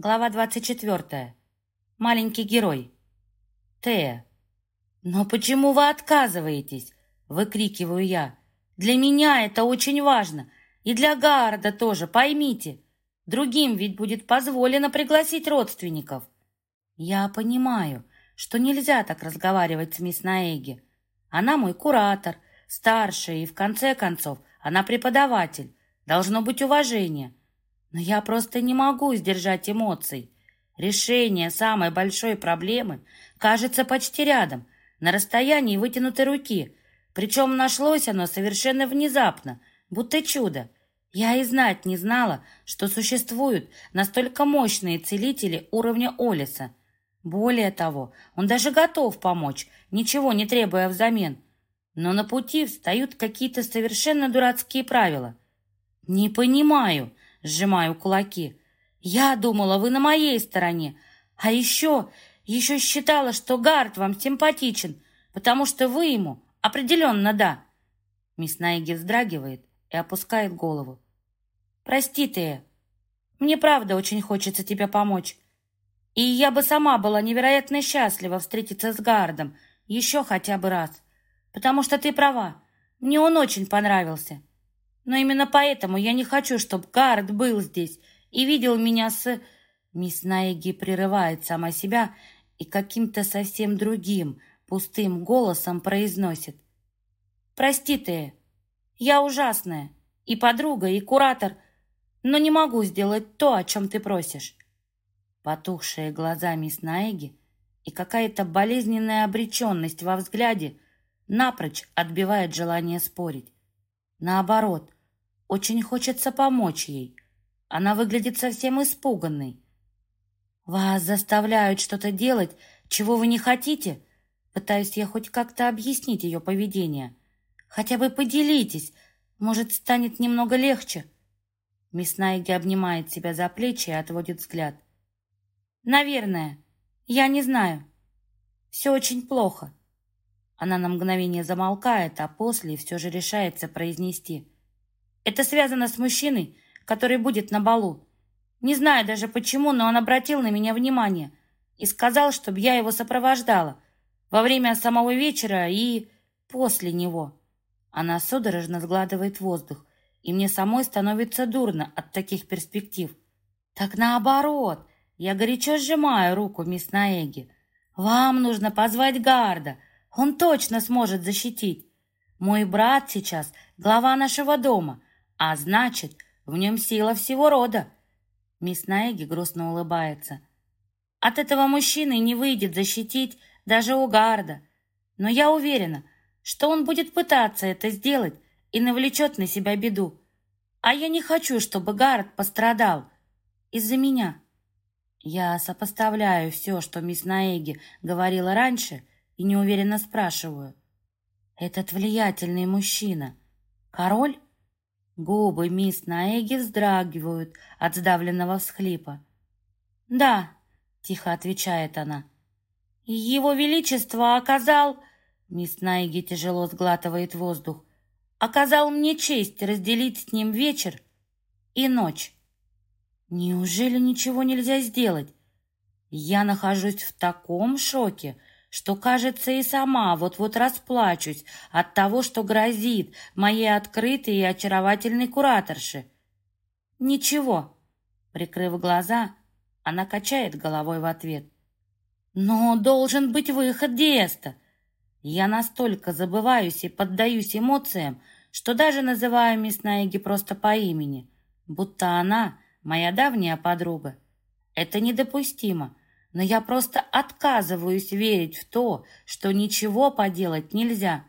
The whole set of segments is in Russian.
Глава 24. Маленький герой. Тея. «Но почему вы отказываетесь?» — выкрикиваю я. «Для меня это очень важно. И для Гарда тоже, поймите. Другим ведь будет позволено пригласить родственников». Я понимаю, что нельзя так разговаривать с мисс Наэги. Она мой куратор, старшая, и в конце концов она преподаватель. Должно быть уважение. Но я просто не могу сдержать эмоций. Решение самой большой проблемы кажется почти рядом, на расстоянии вытянутой руки. Причем нашлось оно совершенно внезапно, будто чудо. Я и знать не знала, что существуют настолько мощные целители уровня Олиса. Более того, он даже готов помочь, ничего не требуя взамен. Но на пути встают какие-то совершенно дурацкие правила. «Не понимаю», — сжимаю кулаки. «Я думала, вы на моей стороне. А еще считала, что Гард вам симпатичен, потому что вы ему определенно да». Мисс Наэги вздрагивает и опускает голову. «Прости, Тея, мне правда очень хочется тебе помочь. И я бы сама была невероятно счастлива встретиться с Гардом еще хотя бы раз, потому что ты права, мне он очень понравился. Но именно поэтому я не хочу, чтобы Гард был здесь и видел меня с...» Мисс Наэги прерывает сама себя и каким-то совсем другим, пустым голосом произносит. «Прости, Тея, я ужасная, и подруга, и куратор, но не могу сделать то, о чем ты просишь». Потухшие глаза мисс Наэги и какая-то болезненная обреченность во взгляде напрочь отбивает желание спорить. Наоборот, очень хочется помочь ей. Она выглядит совсем испуганной. «Вас заставляют что-то делать, чего вы не хотите?» Пытаюсь я хоть как-то объяснить ее поведение. «Хотя бы поделитесь, может, станет немного легче?» Мисс Найги обнимает себя за плечи и отводит взгляд. «Наверное. Я не знаю. Все очень плохо». Она на мгновение замолкает, а после все же решается произнести. «Это связано с мужчиной, который будет на балу. Не знаю даже почему, но он обратил на меня внимание и сказал, чтобы я его сопровождала во время самого вечера и после него». Она судорожно сглатывает воздух, и мне самой становится дурно от таких перспектив. «Так наоборот!» Я горячо сжимаю руку мисс Наэги. «Вам нужно позвать Гарда. Он точно сможет защитить. Мой брат сейчас глава нашего дома, а значит, в нем сила всего рода». Мисс Наэги грустно улыбается. «От этого мужчины не выйдет защитить даже у Гарда. Но я уверена, что он будет пытаться это сделать и навлечет на себя беду. А я не хочу, чтобы Гард пострадал из-за меня». Я сопоставляю все, что мисс Наэги говорила раньше, и неуверенно спрашиваю. «Этот влиятельный мужчина — король?» Губы мисс Наэги вздрагивают от сдавленного всхлипа. «Да», — тихо отвечает она. «Его Величество оказал...» Мисс Наэги тяжело сглатывает воздух. «Оказал мне честь разделить с ним вечер и ночь». Неужели ничего нельзя сделать? Я нахожусь в таком шоке, что, кажется, и сама вот-вот расплачусь от того, что грозит моей открытой и очаровательной кураторше. «Ничего», — прикрыв глаза, она качает головой в ответ. «Но должен быть выход, Диэста». Я настолько забываюсь и поддаюсь эмоциям, что даже называю мисс Наэги просто по имени, будто она моя давняя подруга. Это недопустимо, но я просто отказываюсь верить в то, что ничего поделать нельзя.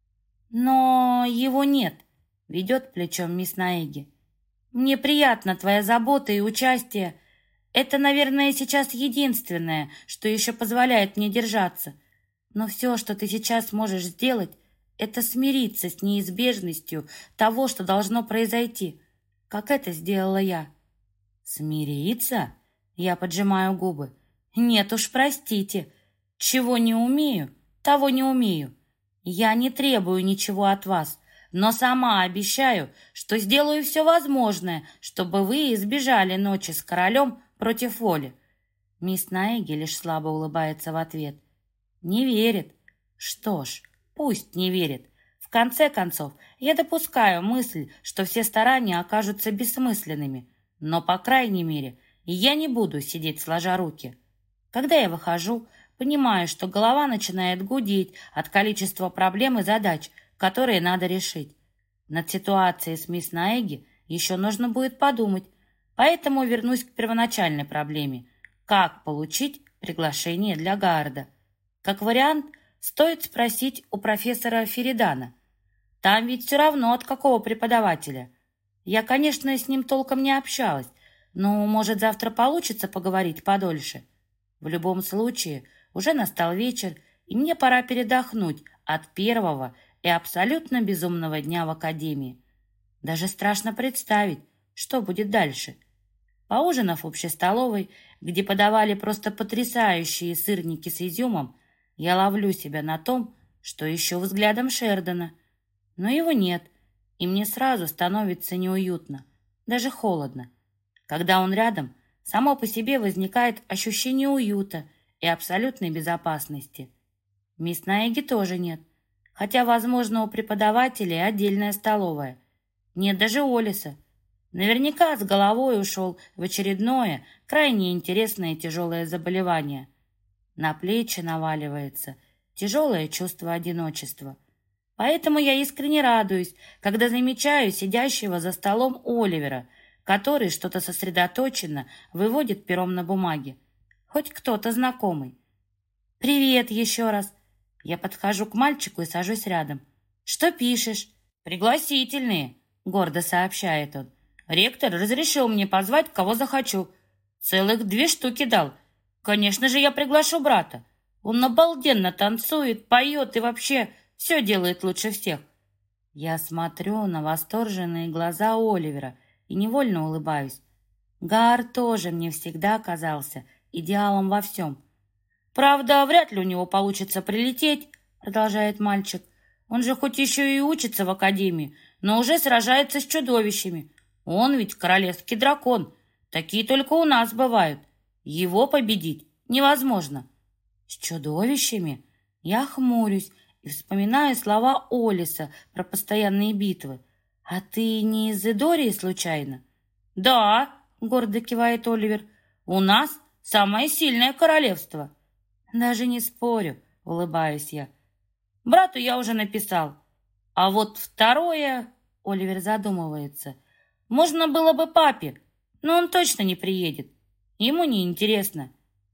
«Но его нет», — ведет плечом мисс Наэги. «Мне приятна твоя забота и участие. Это, наверное, сейчас единственное, что еще позволяет мне держаться. Но все, что ты сейчас можешь сделать, это смириться с неизбежностью того, что должно произойти, как это сделала я». «Смириться?» Я поджимаю губы. «Нет уж, простите. Чего не умею, того не умею. Я не требую ничего от вас, но сама обещаю, что сделаю все возможное, чтобы вы избежали ночи с королем против воли. Мисс Наэги лишь слабо улыбается в ответ. Не верит. Что ж, пусть не верит. В конце концов, я допускаю мысль, что все старания окажутся бессмысленными, но, по крайней мере, я не буду сидеть сложа руки. Когда я выхожу, понимаю, что голова начинает гудеть от количества проблем и задач, которые надо решить. Над ситуацией с мисс Наэги еще нужно будет подумать, поэтому вернусь к первоначальной проблеме. Как получить приглашение для Гарда? Как вариант, стоит спросить у профессора Феридана. Там ведь все равно от какого преподавателя. Я, конечно, с ним толком не общалась, но, может, завтра получится поговорить подольше. В любом случае, уже настал вечер, и мне пора передохнуть от первого и абсолютно безумного дня в академии. Даже страшно представить, что будет дальше. Поужинав в общей столовой, где подавали просто потрясающие сырники с изюмом, я ловлю себя на том, что ищу взглядом Шердона. Но его нет, и мне сразу становится неуютно, даже холодно. Когда он рядом, само по себе возникает ощущение уюта и абсолютной безопасности. Мисс Наэги тоже нет, хотя, возможно, у преподавателей отдельная столовая. Нет даже Олиса. Наверняка с головой ушел в очередное, крайне интересное и тяжелое заболевание. На плечи наваливается тяжелое чувство одиночества. Поэтому я искренне радуюсь, когда замечаю сидящего за столом Оливера, который что-то сосредоточенно выводит пером на бумаге. Хоть кто-то знакомый. «Привет еще раз!» Я подхожу к мальчику и сажусь рядом. «Что пишешь?» «Пригласительные», — гордо сообщает он. «Ректор разрешил мне позвать, кого захочу. Целых 2 штуки дал. Конечно же, я приглашу брата. Он обалденно танцует, поет и вообще все делает лучше всех». Я смотрю на восторженные глаза Оливера и невольно улыбаюсь. Гар тоже мне всегда казался идеалом во всем. «Правда, вряд ли у него получится прилететь», — продолжает мальчик. «Он же хоть еще и учится в академии, но уже сражается с чудовищами. Он ведь королевский дракон. Такие только у нас бывают. Его победить невозможно». «С чудовищами?» Я хмурюсь и вспоминаю слова Олиса про постоянные битвы. «А ты не из Эдории случайно?» «Да», — гордо кивает Оливер, — «у нас самое сильное королевство». «Даже не спорю», — улыбаюсь я. «Брату я уже написал. А вот второе...» — Оливер задумывается. «Можно было бы папе, но он точно не приедет. Ему не интересно».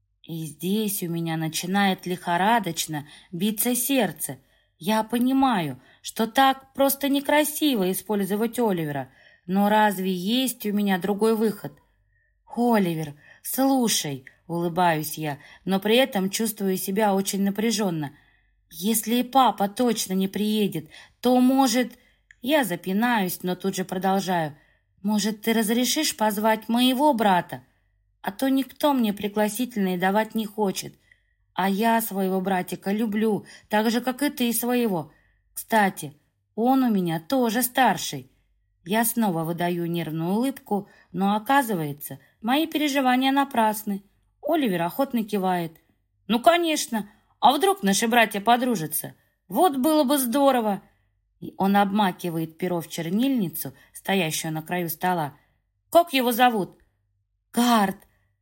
И здесь у меня начинает лихорадочно биться сердце. Я понимаю, что так просто некрасиво использовать Оливера, но разве есть у меня другой выход? «Оливер, слушай», — улыбаюсь я, но при этом чувствую себя очень напряженно. «Если и папа точно не приедет, то, может...» Я запинаюсь, но тут же продолжаю. «Может, ты разрешишь позвать моего брата? А то никто мне пригласительные давать не хочет. А я своего братика люблю, так же, как и ты своего. Кстати, он у меня тоже старший». Я снова выдаю нервную улыбку, но оказывается, мои переживания напрасны. Оливер охотно кивает. «Ну, конечно. А вдруг наши братья подружатся? Вот было бы здорово!» И он обмакивает перо в чернильницу, стоящую на краю стола. «Как его зовут?» «Гард.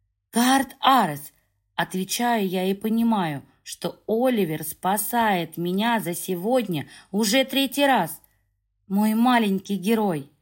Гард Арес». Отвечаю я и понимаю, что Оливер спасает меня за сегодня уже 3-й раз. Мой маленький герой.